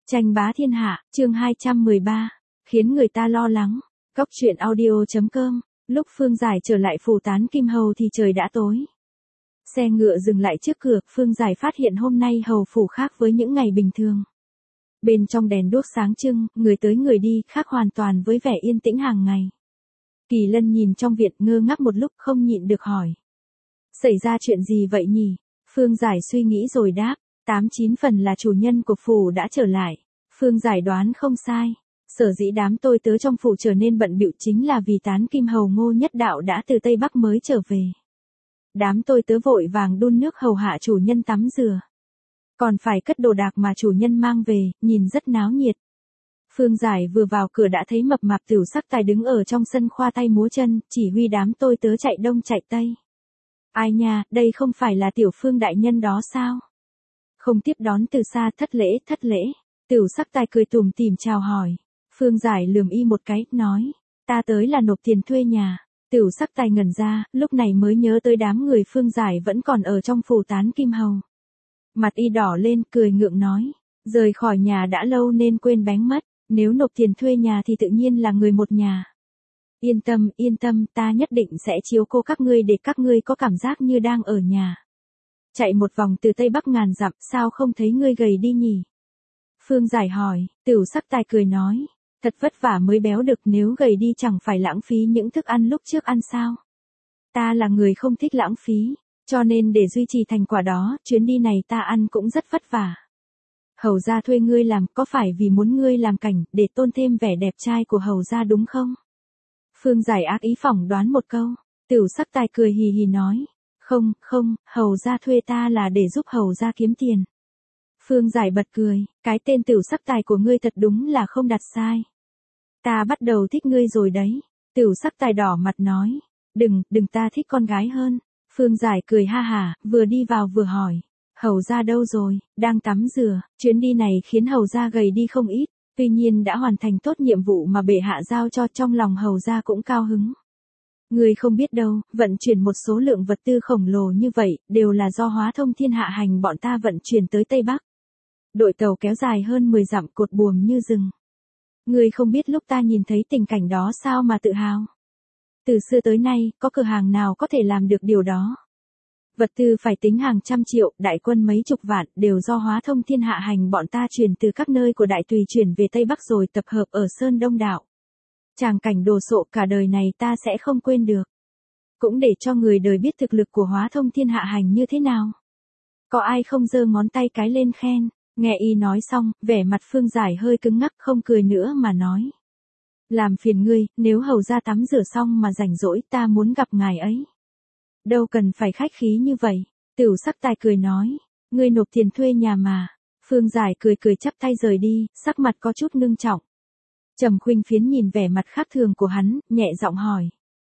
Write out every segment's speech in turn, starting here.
Tranh bá thiên hạ, chương 213, khiến người ta lo lắng. Cóc truyện audio.com. Lúc Phương Giải trở lại phủ Tán Kim Hầu thì trời đã tối. Xe ngựa dừng lại trước cửa, Phương Giải phát hiện hôm nay hầu phủ khác với những ngày bình thường. Bên trong đèn đuốc sáng trưng, người tới người đi, khác hoàn toàn với vẻ yên tĩnh hàng ngày. Kỳ Lân nhìn trong viện ngơ ngác một lúc không nhịn được hỏi. Xảy ra chuyện gì vậy nhỉ? Phương Giải suy nghĩ rồi đáp. 8-9 phần là chủ nhân của phủ đã trở lại. Phương Giải đoán không sai. Sở dĩ đám tôi tớ trong phủ trở nên bận bịu chính là vì Tán Kim Hầu Ngô Nhất Đạo đã từ Tây Bắc mới trở về. Đám tôi tớ vội vàng đun nước hầu hạ chủ nhân tắm rửa. Còn phải cất đồ đạc mà chủ nhân mang về, nhìn rất náo nhiệt. Phương Giải vừa vào cửa đã thấy mập mạp Tiểu Sắc Tài đứng ở trong sân khoa tay múa chân, chỉ huy đám tôi tớ chạy đông chạy tây. Ai nha, đây không phải là Tiểu Phương đại nhân đó sao? Không tiếp đón từ xa, thất lễ. Tiểu Sắc Tài cười tủm tỉm chào hỏi. Phương Giải lườm y một cái, nói, ta tới là nộp tiền thuê nhà. Tiểu Sắc Tài ngẩn ra, lúc này mới nhớ tới đám người Phương Giải vẫn còn ở trong phủ Tán Kim Hầu. Mặt y đỏ lên, cười ngượng nói, rời khỏi nhà đã lâu nên quên bén mất, nếu nộp tiền thuê nhà thì tự nhiên là người một nhà. Yên tâm, ta nhất định sẽ chiếu cố các ngươi để các ngươi có cảm giác như đang ở nhà. Chạy một vòng từ Tây Bắc ngàn dặm, sao không thấy ngươi gầy đi nhỉ? Phương Giải hỏi, Tiểu Sắc Tài cười nói, thật vất vả mới béo được, nếu gầy đi chẳng phải lãng phí những thức ăn lúc trước ăn sao? Ta là người không thích lãng phí, cho nên để duy trì thành quả đó, chuyến đi này ta ăn cũng rất vất vả. Hầu gia thuê ngươi làm có phải vì muốn ngươi làm cảnh để tôn thêm vẻ đẹp trai của hầu gia đúng không? Phương Giải ác ý phỏng đoán một câu, Tiểu Sắc Tài cười hì hì nói, không, hầu gia thuê ta là để giúp hầu gia kiếm tiền. Phương Giải bật cười, cái tên Tiểu Sắc Tài của ngươi thật đúng là không đặt sai. Ta bắt đầu thích ngươi rồi đấy. Tiểu Sắc Tài đỏ mặt nói, đừng ta thích con gái hơn. Phương Giải cười ha hả, vừa đi vào vừa hỏi, hầu gia đâu rồi? Đang tắm rửa. Chuyến đi này khiến hầu gia gầy đi không ít, tuy nhiên đã hoàn thành tốt nhiệm vụ mà bệ hạ giao cho, trong lòng hầu gia cũng cao hứng. Ngươi không biết đâu, vận chuyển một số lượng vật tư khổng lồ như vậy, đều là do Hóa Thông Thiên Hạ Hành bọn ta vận chuyển tới Tây Bắc. Đội tàu kéo dài hơn 10 dặm, cột buồm như rừng. Ngươi không biết lúc ta nhìn thấy tình cảnh đó sao mà tự hào. Từ xưa tới nay, có cửa hàng nào có thể làm được điều đó. Vật tư phải tính hàng trăm triệu, đại quân mấy chục vạn, đều do Hóa Thông Thiên Hạ Hành bọn ta chuyển từ các nơi của Đại Tùy chuyển về Tây Bắc rồi tập hợp ở Sơn Đông Đạo. Tràng cảnh đồ sộ cả đời này ta sẽ không quên được. Cũng để cho người đời biết thực lực của Hóa Thông Thiên Hạ Hành như thế nào. Có ai không giơ ngón tay cái lên khen. Nghe y nói xong, vẻ mặt Phương Giải hơi cứng ngắc, không cười nữa mà nói. Làm phiền ngươi, nếu hầu gia tắm rửa xong mà rảnh rỗi, ta muốn gặp ngài ấy. Đâu cần phải khách khí như vậy. Tiểu Sắc Tài cười nói, ngươi nộp tiền thuê nhà mà. Phương Giải cười chắp tay rời đi, sắc mặt có chút ngưng trọng. Trầm Khuynh Phiến nhìn vẻ mặt khác thường của hắn, nhẹ giọng hỏi.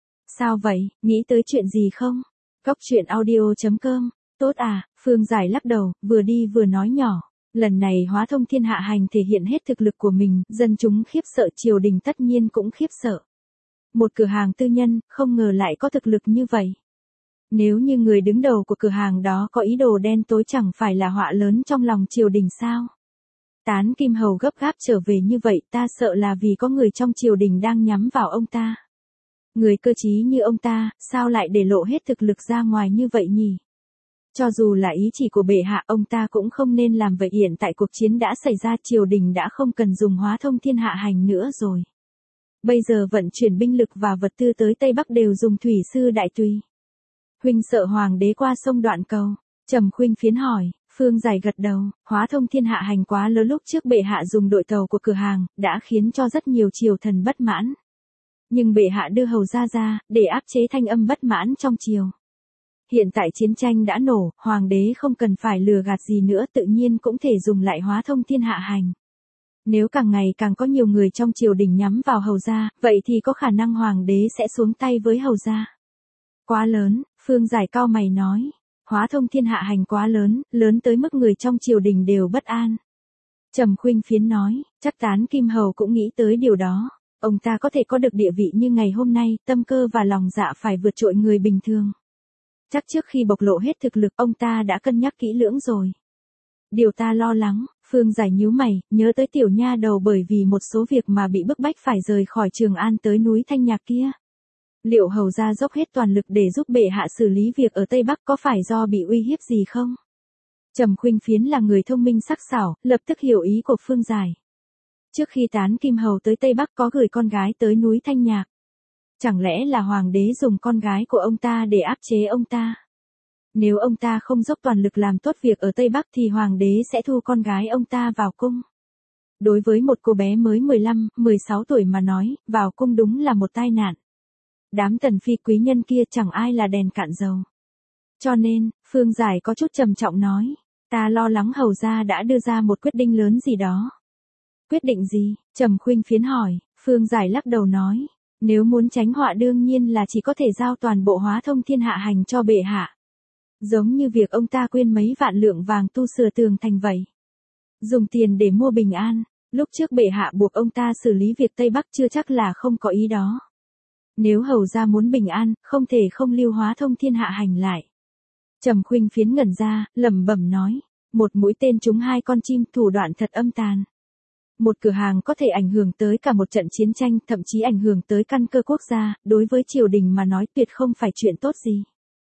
Sao vậy, nghĩ tới chuyện gì không? Cóc truyện audio.com. Tốt à, Phương Giải lắc đầu, vừa đi vừa nói nhỏ. Lần này Hóa Thông Thiên Hạ Hành thể hiện hết thực lực của mình, dân chúng khiếp sợ, triều đình tất nhiên cũng khiếp sợ. Một cửa hàng tư nhân, không ngờ lại có thực lực như vậy. Nếu như người đứng đầu của cửa hàng đó có ý đồ đen tối chẳng phải là họa lớn trong lòng triều đình sao? Tán Kim Hầu gấp gáp trở về như vậy, ta sợ là vì có người trong triều đình đang nhắm vào ông ta. Người cơ trí như ông ta, sao lại để lộ hết thực lực ra ngoài như vậy nhỉ? Cho dù là ý chỉ của bệ hạ, ông ta cũng không nên làm vậy. Hiện tại cuộc chiến đã xảy ra, triều đình đã không cần dùng Hóa Thông Thiên Hạ Hành nữa rồi. Bây giờ vận chuyển binh lực và vật tư tới Tây Bắc đều dùng thủy sư Đại Tùy. Huynh sợ hoàng đế qua sông đoạn cầu? Trầm Khuynh Phiến hỏi. Phương Giải gật đầu, Hóa Thông Thiên Hạ Hành quá lớn, lúc trước bệ hạ dùng đội tàu của cửa hàng, đã khiến cho rất nhiều triều thần bất mãn. Nhưng bệ hạ đưa hầu gia ra, để áp chế thanh âm bất mãn trong triều. Hiện tại chiến tranh đã nổ, hoàng đế không cần phải lừa gạt gì nữa, tự nhiên cũng thể dùng lại Hóa Thông Thiên Hạ Hành. Nếu càng ngày càng có nhiều người trong triều đình nhắm vào hầu gia, vậy thì có khả năng hoàng đế sẽ xuống tay với hầu gia. Quá lớn, Phương Giải cau mày nói. Hóa Thông Thiên Hạ Hành quá lớn, lớn tới mức người trong triều đình đều bất an. Trầm Khuynh Phiến nói, chắc Tán Kim Hầu cũng nghĩ tới điều đó. Ông ta có thể có được địa vị như ngày hôm nay, tâm cơ và lòng dạ phải vượt trội người bình thường. Chắc trước khi bộc lộ hết thực lực, ông ta đã cân nhắc kỹ lưỡng rồi. Điều ta lo lắng, Phương Giải nhíu mày, nhớ tới tiểu nha đầu bởi vì một số việc mà bị bức bách phải rời khỏi Trường An tới núi Thanh Nhạc kia. Liệu hầu gia dốc hết toàn lực để giúp bệ hạ xử lý việc ở Tây Bắc có phải do bị uy hiếp gì không? Trầm Khuynh Phiến là người thông minh sắc sảo, lập tức hiểu ý của Phương Giải. Trước khi tán Kim Hầu tới Tây Bắc có gửi con gái tới núi Thanh Nhạc. Chẳng lẽ là hoàng đế dùng con gái của ông ta để áp chế ông ta? Nếu ông ta không dốc toàn lực làm tốt việc ở Tây Bắc thì hoàng đế sẽ thu con gái ông ta vào cung. Đối với một cô bé mới 15, 16 tuổi mà nói, vào cung đúng là một tai nạn. Đám tần phi quý nhân kia chẳng ai là đèn cạn dầu. Cho nên, Phương Giải có chút trầm trọng nói, ta lo lắng hầu gia đã đưa ra một quyết định lớn gì đó. Quyết định gì? Trầm Khuynh Phiến hỏi. Phương Giải lắc đầu nói, nếu muốn tránh họa đương nhiên là chỉ có thể giao toàn bộ Hóa Thông Thiên Hạ Hành cho bệ hạ. Giống như việc ông ta quyên mấy vạn lượng vàng tu sửa tường thành vậy. Dùng tiền để mua bình an, lúc trước bệ hạ buộc ông ta xử lý việc Tây Bắc chưa chắc là không có ý đó. Nếu hầu gia muốn bình an, không thể không lưu Hóa Thông Thiên Hạ Hành lại. Trầm Khuynh Phiến ngẩn ra, lẩm bẩm nói, một mũi tên trúng hai con chim, thủ đoạn thật âm tàn. Một cửa hàng có thể ảnh hưởng tới cả một trận chiến tranh, thậm chí ảnh hưởng tới căn cơ quốc gia, đối với triều đình mà nói tuyệt không phải chuyện tốt gì.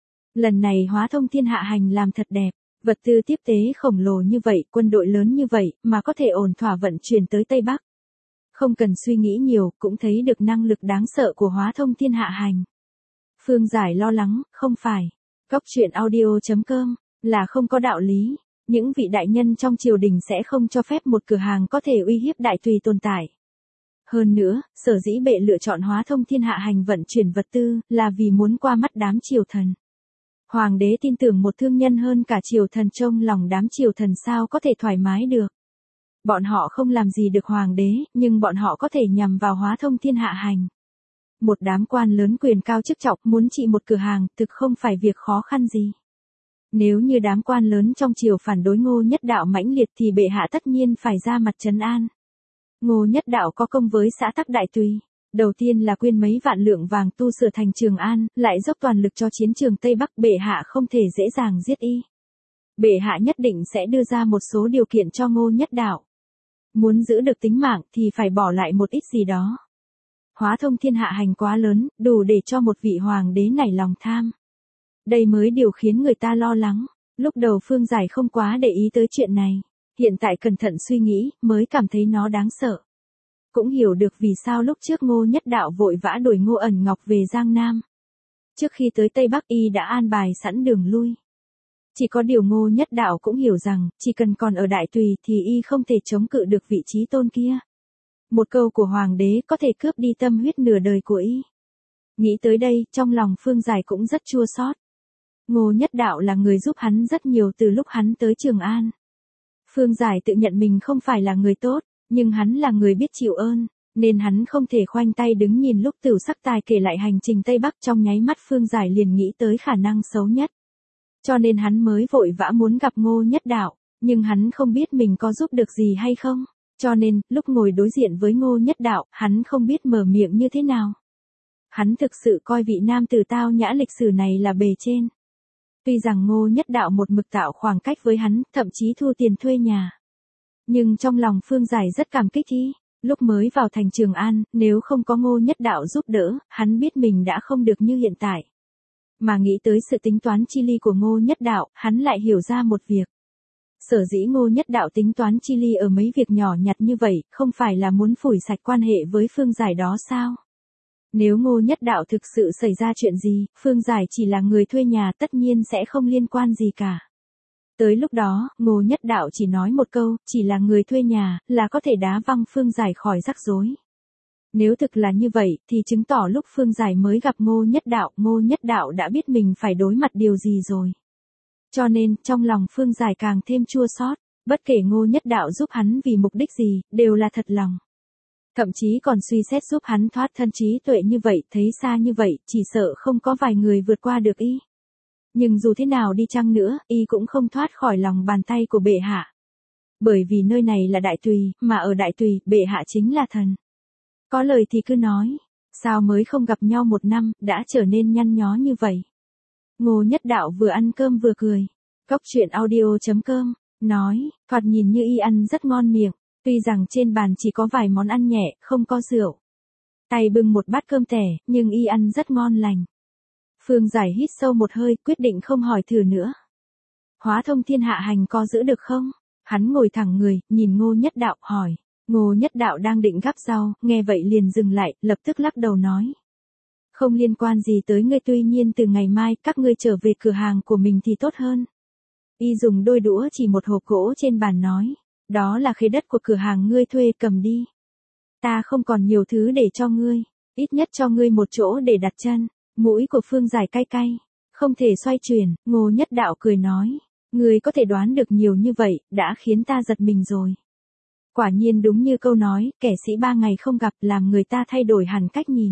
Lần này Hóa Thông Thiên Hạ Hành làm thật đẹp, vật tư tiếp tế khổng lồ như vậy, quân đội lớn như vậy, mà có thể ổn thỏa vận chuyển tới Tây Bắc. Không cần suy nghĩ nhiều, cũng thấy được năng lực đáng sợ của Hóa Thông Thiên Hạ Hành. Phương Giải lo lắng, không phải. Cóc truyện audio.com, là không có đạo lý. Những vị đại nhân trong triều đình sẽ không cho phép một cửa hàng có thể uy hiếp đại tùy tồn tại. Hơn nữa, sở dĩ bệ lựa chọn Hóa Thông Thiên Hạ Hành vận chuyển vật tư, là vì muốn qua mắt đám triều thần. Hoàng đế tin tưởng một thương nhân hơn cả triều thần, trong lòng đám triều thần sao có thể thoải mái được. Bọn họ không làm gì được hoàng đế, nhưng bọn họ có thể nhằm vào Hóa Thông Thiên Hạ Hành. Một đám quan lớn quyền cao chức trọng muốn trị một cửa hàng, thực không phải việc khó khăn gì. Nếu như đám quan lớn trong triều phản đối Ngô Nhất Đạo mãnh liệt thì bệ hạ tất nhiên phải ra mặt trấn an. Ngô Nhất Đạo có công với xã tắc đại tùy. Đầu tiên là quyên mấy vạn lượng vàng tu sửa thành Trường An, lại dốc toàn lực cho chiến trường Tây Bắc, bệ hạ không thể dễ dàng giết y. Bệ hạ nhất định sẽ đưa ra một số điều kiện cho Ngô Nhất Đạo. Muốn giữ được tính mạng thì phải bỏ lại một ít gì đó. Hóa Thông Thiên Hạ Hành quá lớn, đủ để cho một vị hoàng đế nảy lòng tham. Đây mới điều khiến người ta lo lắng. Lúc đầu Phương Giải không quá để ý tới chuyện này. Hiện tại cẩn thận suy nghĩ, mới cảm thấy nó đáng sợ. Cũng hiểu được vì sao lúc trước Ngô Nhất Đạo vội vã đuổi Ngô Ẩn Ngọc về Giang Nam. Trước khi tới Tây Bắc y đã an bài sẵn đường lui. Chỉ có điều Ngô Nhất Đạo cũng hiểu rằng, chỉ cần còn ở đại tùy thì y không thể chống cự được vị trí tôn kia. Một câu của hoàng đế có thể cướp đi tâm huyết nửa đời của y. Nghĩ tới đây, trong lòng Phương Giải cũng rất chua xót. Ngô Nhất Đạo là người giúp hắn rất nhiều từ lúc hắn tới Trường An. Phương Giải tự nhận mình không phải là người tốt, nhưng hắn là người biết chịu ơn, nên hắn không thể khoanh tay đứng nhìn lúc Tửu Sắc Tài kể lại hành trình Tây Bắc, trong nháy mắt Phương Giải liền nghĩ tới khả năng xấu nhất. Cho nên hắn mới vội vã muốn gặp Ngô Nhất Đạo, nhưng hắn không biết mình có giúp được gì hay không. Cho nên, lúc ngồi đối diện với Ngô Nhất Đạo, hắn không biết mở miệng như thế nào. Hắn thực sự coi vị nam tử tao nhã lịch sử này là bề trên. Tuy rằng Ngô Nhất Đạo một mực tạo khoảng cách với hắn, thậm chí thu tiền thuê nhà. Nhưng trong lòng Phương Giải rất cảm kích y. Lúc mới vào thành Trường An, nếu không có Ngô Nhất Đạo giúp đỡ, hắn biết mình đã không được như hiện tại. Mà nghĩ tới sự tính toán chi ly của Ngô Nhất Đạo, hắn lại hiểu ra một việc. Sở dĩ Ngô Nhất Đạo tính toán chi ly ở mấy việc nhỏ nhặt như vậy, không phải là muốn phủi sạch quan hệ với Phương Giải đó sao? Nếu Ngô Nhất Đạo thực sự xảy ra chuyện gì, Phương Giải chỉ là người thuê nhà tất nhiên sẽ không liên quan gì cả. Tới lúc đó, Ngô Nhất Đạo chỉ nói một câu, chỉ là người thuê nhà, là có thể đá văng Phương Giải khỏi rắc rối. Nếu thực là như vậy, thì chứng tỏ lúc Phương Giải mới gặp Ngô Nhất Đạo đã biết mình phải đối mặt điều gì rồi. Cho nên, trong lòng Phương Giải càng thêm chua xót, bất kể Ngô Nhất Đạo giúp hắn vì mục đích gì, đều là thật lòng. Thậm chí còn suy xét giúp hắn thoát thân trí tuệ như vậy, thấy xa như vậy, chỉ sợ không có vài người vượt qua được y. Nhưng dù thế nào đi chăng nữa, y cũng không thoát khỏi lòng bàn tay của bệ hạ. Bởi vì nơi này là đại tùy, mà ở đại tùy, bệ hạ chính là thần. Có lời thì cứ nói, sao mới không gặp nhau một năm, đã trở nên nhăn nhó như vậy. Ngô Nhất Đạo vừa ăn cơm vừa cười. Cóc truyện audio.com nói, thoạt nhìn như y ăn rất ngon miệng, tuy rằng trên bàn chỉ có vài món ăn nhẹ, không có rượu. Tay bưng một bát cơm tẻ, nhưng y ăn rất ngon lành. Phương Giải hít sâu một hơi, quyết định không hỏi thử nữa. Hóa thông thiên hạ hành có giữ được không? Hắn ngồi thẳng người, nhìn Ngô Nhất Đạo, hỏi. Ngô Nhất Đạo đang định gắp rau, nghe vậy liền dừng lại, lập tức lắc đầu nói. Không liên quan gì tới ngươi, tuy nhiên từ ngày mai các ngươi trở về cửa hàng của mình thì tốt hơn. Y dùng đôi đũa chỉ một hộp gỗ trên bàn nói. Đó là khế đất của cửa hàng ngươi thuê, cầm đi. Ta không còn nhiều thứ để cho ngươi, ít nhất cho ngươi một chỗ để đặt chân. Mũi của Phương Giải cay cay, không thể xoay chuyển. Ngô Nhất Đạo cười nói. Ngươi có thể đoán được nhiều như vậy, đã khiến ta giật mình rồi. Quả nhiên đúng như câu nói, kẻ sĩ 3 ngày không gặp làm người ta thay đổi hẳn cách nhìn.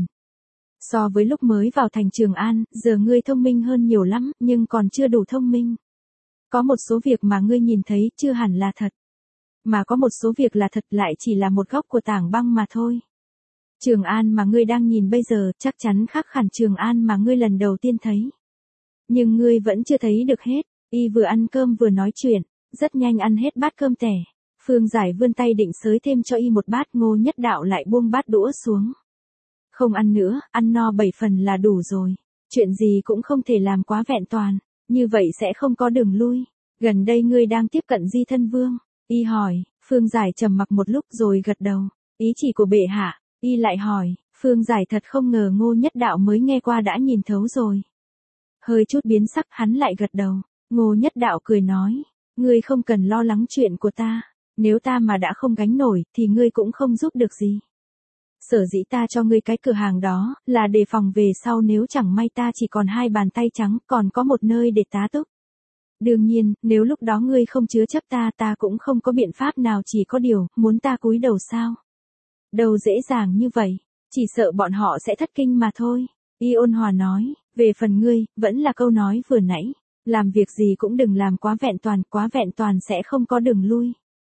So với lúc mới vào thành Trường An, giờ ngươi thông minh hơn nhiều lắm, nhưng còn chưa đủ thông minh. Có một số việc mà ngươi nhìn thấy chưa hẳn là thật. Mà có một số việc là thật lại chỉ là một góc của tảng băng mà thôi. Trường An mà ngươi đang nhìn bây giờ chắc chắn khác hẳn Trường An mà ngươi lần đầu tiên thấy. Nhưng ngươi vẫn chưa thấy được hết. Y vừa ăn cơm vừa nói chuyện, rất nhanh ăn hết bát cơm tẻ. Phương Giải vươn tay định xới thêm cho y một bát, Ngô Nhất Đạo lại buông bát đũa xuống. Không ăn nữa, ăn no 7 phần là đủ rồi. Chuyện gì cũng không thể làm quá vẹn toàn, như vậy sẽ không có đường lui. Gần đây ngươi đang tiếp cận Di Thân Vương. Y hỏi. Phương Giải trầm mặc một lúc rồi gật đầu. Ý chỉ của bệ hạ. Y lại hỏi. Phương Giải thật không ngờ Ngô Nhất Đạo mới nghe qua đã nhìn thấu rồi. Hơi chút biến sắc, hắn lại gật đầu. Ngô Nhất Đạo cười nói. Ngươi không cần lo lắng chuyện của ta. Nếu ta mà đã không gánh nổi, thì ngươi cũng không giúp được gì. Sở dĩ ta cho ngươi cái cửa hàng đó, là đề phòng về sau nếu chẳng may ta chỉ còn 2 bàn tay trắng, còn có một nơi để tá túc. Đương nhiên, nếu lúc đó ngươi không chứa chấp ta cũng không có biện pháp nào, chỉ có điều, muốn ta cúi đầu sao? Đâu dễ dàng như vậy, chỉ sợ bọn họ sẽ thất kinh mà thôi. Y ôn hòa nói, về phần ngươi, vẫn là câu nói vừa nãy, làm việc gì cũng đừng làm quá vẹn toàn sẽ không có đường lui.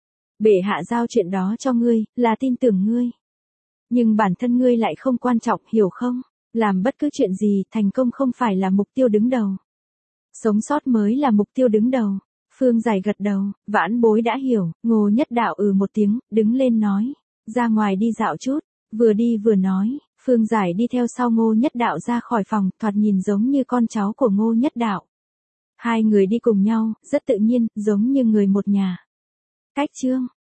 Bệ hạ giao chuyện đó cho ngươi, là tin tưởng ngươi. Nhưng bản thân ngươi lại không quan trọng, hiểu không? Làm bất cứ chuyện gì, thành công không phải là mục tiêu đứng đầu. Sống sót mới là mục tiêu đứng đầu. Phương Giải gật đầu, vãn bối đã hiểu. Ngô Nhất Đạo một tiếng, đứng lên nói. Ra ngoài đi dạo chút. Vừa đi vừa nói. Phương Giải đi theo sau Ngô Nhất Đạo ra khỏi phòng, thoạt nhìn giống như con cháu của Ngô Nhất Đạo. Hai người đi cùng nhau, rất tự nhiên, giống như người một nhà. Cách chương